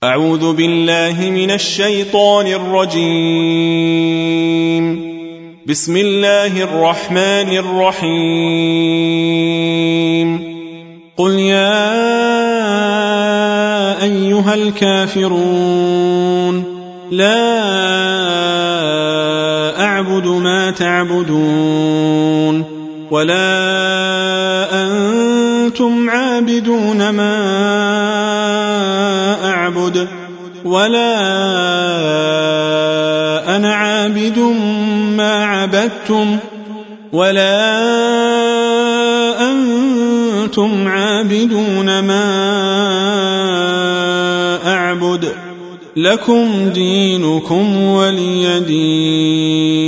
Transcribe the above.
أعوذ بالله من الشيطان الرجيم. بسم الله الرحمن الرحيم. قل يا أيها الكافرون لا أعبد ما تعبدون ولا أنتم عابدون ما أعبد ولا أنا عابد ما عبدتم ولا أنتم عابدون ما أعبد لكم دينكم ولي دين.